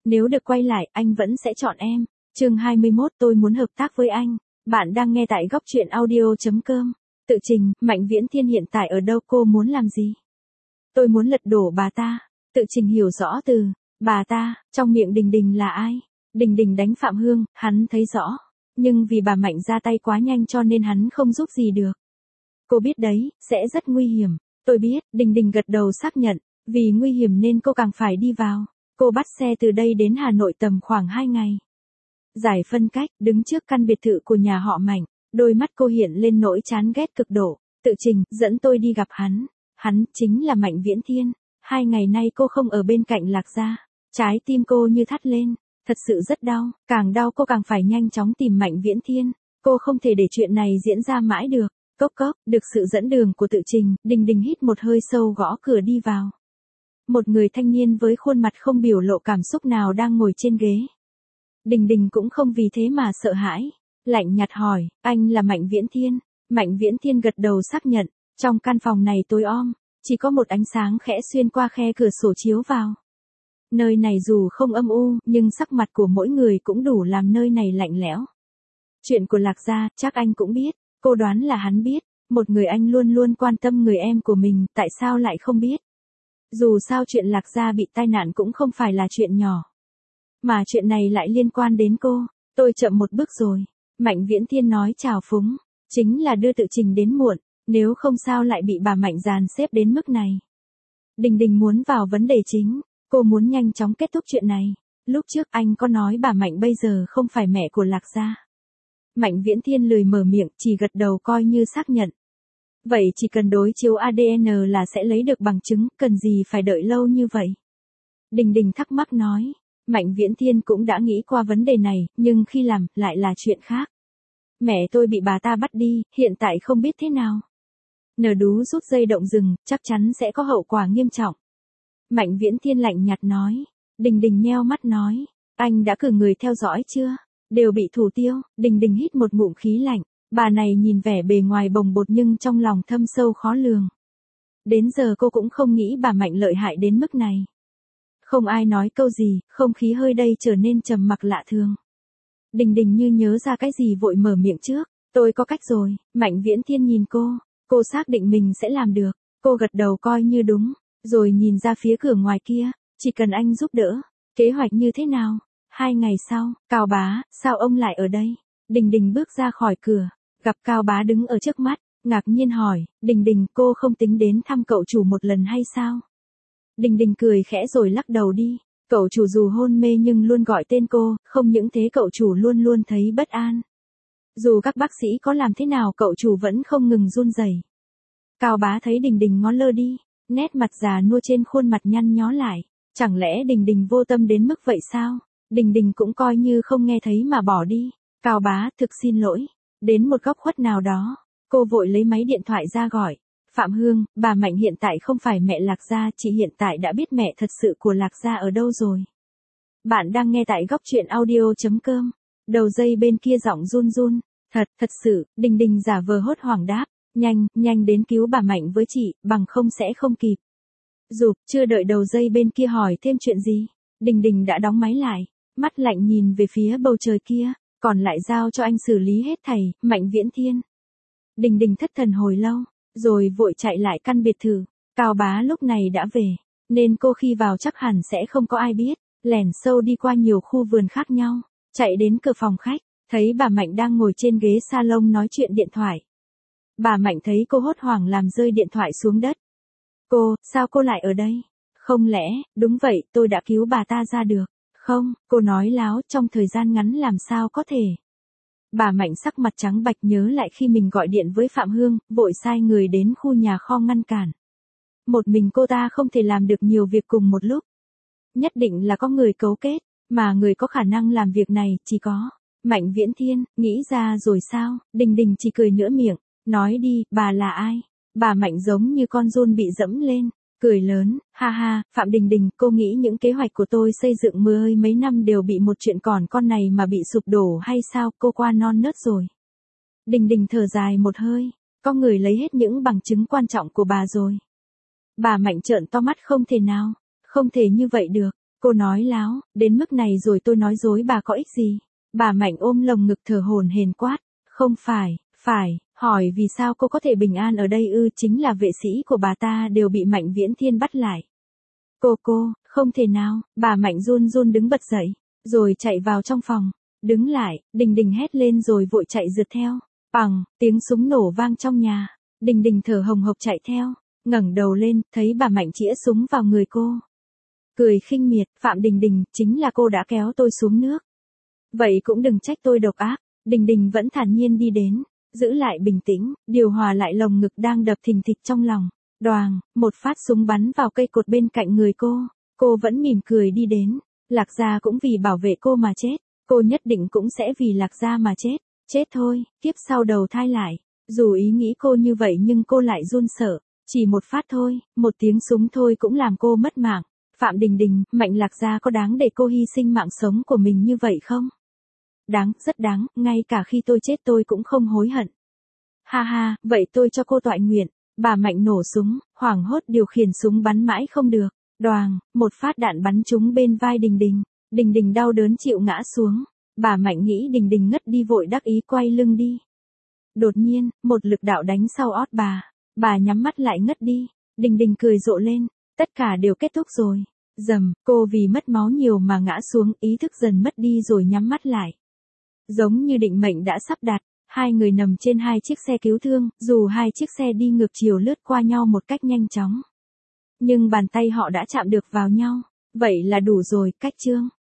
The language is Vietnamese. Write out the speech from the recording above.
Nếu được quay lại, anh vẫn sẽ chọn em. Chương 21, tôi muốn hợp tác với anh. Bạn đang nghe tại góc truyện audio.com. Tự trình, Mạnh Viễn Thiên hiện tại ở đâu, cô muốn làm gì? Tôi muốn lật đổ bà ta. Tự trình hiểu rõ từ bà ta, trong miệng Đình Đình là ai? Đình Đình đánh Phạm Hương, hắn thấy rõ. Nhưng vì bà Mạnh ra tay quá nhanh cho nên hắn không giúp gì được. Cô biết đấy, sẽ rất nguy hiểm. Tôi biết, Đình Đình gật đầu xác nhận. Vì nguy hiểm nên cô càng phải đi vào. Cô bắt xe từ đây đến Hà Nội tầm khoảng 2 ngày. Giải phân cách, đứng trước căn biệt thự của nhà họ Mạnh. Đôi mắt cô hiện lên nỗi chán ghét cực độ. Tự trình, dẫn tôi đi gặp hắn. Hắn chính là Mạnh Viễn Thiên. 2 ngày nay cô không ở bên cạnh Lạc Gia. Trái tim cô như thắt lên. Thật sự rất đau. Càng đau cô càng phải nhanh chóng tìm Mạnh Viễn Thiên. Cô không thể để chuyện này diễn ra mãi được. Cốc cốc, được sự dẫn đường của tự trình, Đình Đình hít một hơi sâu gõ cửa đi vào. Một người thanh niên với khuôn mặt không biểu lộ cảm xúc nào đang ngồi trên ghế. Đình Đình cũng không vì thế mà sợ hãi. Lạnh nhạt hỏi, anh là Mạnh Viễn Thiên. Mạnh Viễn Thiên gật đầu xác nhận. Trong căn phòng này tối om, chỉ có một ánh sáng khẽ xuyên qua khe cửa sổ chiếu vào. Nơi này dù không âm u, nhưng sắc mặt của mỗi người cũng đủ làm nơi này lạnh lẽo. Chuyện của Lạc Gia, chắc anh cũng biết. Cô đoán là hắn biết. Một người anh luôn luôn quan tâm người em của mình, tại sao lại không biết? Dù sao chuyện Lạc Gia bị tai nạn cũng không phải là chuyện nhỏ. Mà chuyện này lại liên quan đến cô. Tôi chậm một bước rồi. Mạnh Viễn Thiên nói chào phúng. Chính là đưa tự trình đến muộn. Nếu không sao lại bị bà Mạnh dàn xếp đến mức này. Đình Đình muốn vào vấn đề chính. Cô muốn nhanh chóng kết thúc chuyện này. Lúc trước anh có nói bà Mạnh bây giờ không phải mẹ của Lạc Gia. Mạnh Viễn Thiên lười mở miệng, chỉ gật đầu coi như xác nhận. Vậy chỉ cần đối chiếu ADN là sẽ lấy được bằng chứng, cần gì phải đợi lâu như vậy? Đình Đình thắc mắc nói. Mạnh Viễn Thiên cũng đã nghĩ qua vấn đề này, nhưng khi làm, lại là chuyện khác. Mẹ tôi bị bà ta bắt đi, hiện tại không biết thế nào. Nờ đú rút dây động rừng, chắc chắn sẽ có hậu quả nghiêm trọng. Mạnh Viễn Thiên lạnh nhạt nói. Đình Đình nheo mắt nói. Anh đã cử người theo dõi chưa? Đều bị thủ tiêu. Đình Đình hít một ngụm khí lạnh. Bà này nhìn vẻ bề ngoài bồng bột nhưng trong lòng thâm sâu khó lường. Đến giờ cô cũng không nghĩ bà Mạnh lợi hại đến mức này. Không ai nói câu gì, không khí hơi đây trở nên trầm mặc lạ thường. Đình Đình như nhớ ra cái gì vội mở miệng trước. Tôi có cách rồi. Mạnh Viễn Thiên nhìn cô. Cô xác định mình sẽ làm được. Cô gật đầu coi như đúng. Rồi nhìn ra phía cửa ngoài kia. Chỉ cần anh giúp đỡ. Kế hoạch như thế nào? 2 ngày sau, Cao Bá, sao ông lại ở đây? Đình Đình bước ra khỏi cửa. Gặp Cao Bá đứng ở trước mắt. Ngạc nhiên hỏi. Đình Đình, cô không tính đến thăm cậu chủ một lần hay sao? Đình Đình cười khẽ rồi lắc đầu đi. Cậu chủ dù hôn mê nhưng luôn gọi tên cô. Không những thế cậu chủ luôn luôn thấy bất an. Dù các bác sĩ có làm thế nào cậu chủ vẫn không ngừng run rẩy. Cao Bá thấy Đình Đình ngó lơ đi. Nét mặt già nua trên khuôn mặt nhăn nhó lại. Chẳng lẽ Đình Đình vô tâm đến mức vậy sao? Đình Đình cũng coi như không nghe thấy mà bỏ đi. Cao Bá, thực xin lỗi. Đến một góc khuất nào đó, cô vội lấy máy điện thoại ra gọi. Phạm Hương, bà Mạnh hiện tại không phải mẹ Lạc Gia, chị hiện tại đã biết mẹ thật sự của Lạc Gia ở đâu rồi. Bạn đang nghe tại góc truyện audio.com. Đầu dây bên kia giọng run run. Thật sự, Đình Đình giả vờ hốt hoảng đáp. Nhanh đến cứu bà Mạnh với chị, bằng không sẽ không kịp. Chưa đợi đầu dây bên kia hỏi thêm chuyện gì. Đình Đình đã đóng máy lại. Mắt lạnh nhìn về phía bầu trời kia. Còn lại giao cho anh xử lý hết thảy, Mạnh Viễn Thiên. Đình Đình thất thần hồi lâu. Rồi vội chạy lại căn biệt thự. Cao Bá lúc này đã về. Nên cô khi vào chắc hẳn sẽ không có ai biết. Lẻn sâu đi qua nhiều khu vườn khác nhau. Chạy đến cửa phòng khách. Thấy bà Mạnh đang ngồi trên ghế salon nói chuyện điện thoại. Bà Mạnh thấy cô hốt hoảng làm rơi điện thoại xuống đất. Sao cô lại ở đây? Không lẽ, đúng vậy, tôi đã cứu bà ta ra được. Không, cô nói láo, trong thời gian ngắn làm sao có thể. Bà Mạnh sắc mặt trắng bạch nhớ lại khi mình gọi điện với Phạm Hương, vội sai người đến khu nhà kho ngăn cản. Một mình cô ta không thể làm được nhiều việc cùng một lúc. Nhất định là có người cấu kết, mà người có khả năng làm việc này chỉ có Mạnh Viễn Thiên. Nghĩ ra rồi sao? Đình Đình chỉ cười nửa miệng. Nói đi, bà là ai? Bà Mạnh giống như con giun bị dẫm lên. Cười lớn, ha ha, Phạm Đình Đình, cô nghĩ những kế hoạch của tôi xây dựng mười mấy năm đều bị một chuyện còn con này mà bị sụp đổ hay sao? Cô qua non nớt rồi. Đình Đình thở dài một hơi. Có người lấy hết những bằng chứng quan trọng của bà rồi. Bà Mạnh trợn to mắt, không thể nào. Không thể như vậy được. Cô nói láo, đến mức này rồi tôi nói dối bà có ích gì? Bà Mạnh ôm lồng ngực thở hổn hển quát. Không phải, hỏi vì sao cô có thể bình an ở đây ư? Chính là vệ sĩ của bà ta đều bị Mạnh Viễn Thiên bắt lại. Cô, không thể nào, bà Mạnh run run đứng bật dậy, rồi chạy vào trong phòng. Đứng lại, Đình Đình hét lên rồi vội chạy rượt theo. Bằng, tiếng súng nổ vang trong nhà. Đình Đình thở hồng hộc chạy theo, ngẩng đầu lên, thấy bà Mạnh chĩa súng vào người cô. Cười khinh miệt, Phạm Đình Đình, chính là cô đã kéo tôi xuống nước. Vậy cũng đừng trách tôi độc ác. Đình Đình vẫn thản nhiên đi đến, giữ lại bình tĩnh, điều hòa lại lồng ngực đang đập thình thịch trong lòng. Đoàng, một phát súng bắn vào cây cột bên cạnh người cô. Cô vẫn mỉm cười đi đến. Lạc Gia cũng vì bảo vệ cô mà chết. Cô nhất định cũng sẽ vì Lạc Gia mà chết. Chết thôi, kiếp sau đầu thai lại. Dù ý nghĩ cô như vậy nhưng cô lại run sợ. Chỉ một phát thôi, một tiếng súng thôi cũng làm cô mất mạng. Phạm Đình Đình, Mạnh Lạc Gia có đáng để cô hy sinh mạng sống của mình như vậy không? Đáng, rất đáng, ngay cả khi tôi chết tôi cũng không hối hận. Ha ha, vậy tôi cho cô toại nguyện. Bà Mạnh nổ súng, hoảng hốt điều khiển súng bắn mãi không được. Đoàng, một phát đạn bắn trúng bên vai Đình Đình. Đình Đình đau đớn chịu ngã xuống. Bà Mạnh nghĩ Đình Đình ngất đi vội đắc ý quay lưng đi. Đột nhiên, một lực đạo đánh sau ót bà. Bà nhắm mắt lại ngất đi. Đình Đình cười rộ lên. Tất cả đều kết thúc rồi. Dầm, cô vì mất máu nhiều mà ngã xuống, ý thức dần mất đi rồi nhắm mắt lại. Giống như định mệnh đã sắp đặt, hai người nằm trên hai chiếc xe cứu thương, dù hai chiếc xe đi ngược chiều lướt qua nhau một cách nhanh chóng. Nhưng bàn tay họ đã chạm được vào nhau. Vậy là đủ rồi, cách chương.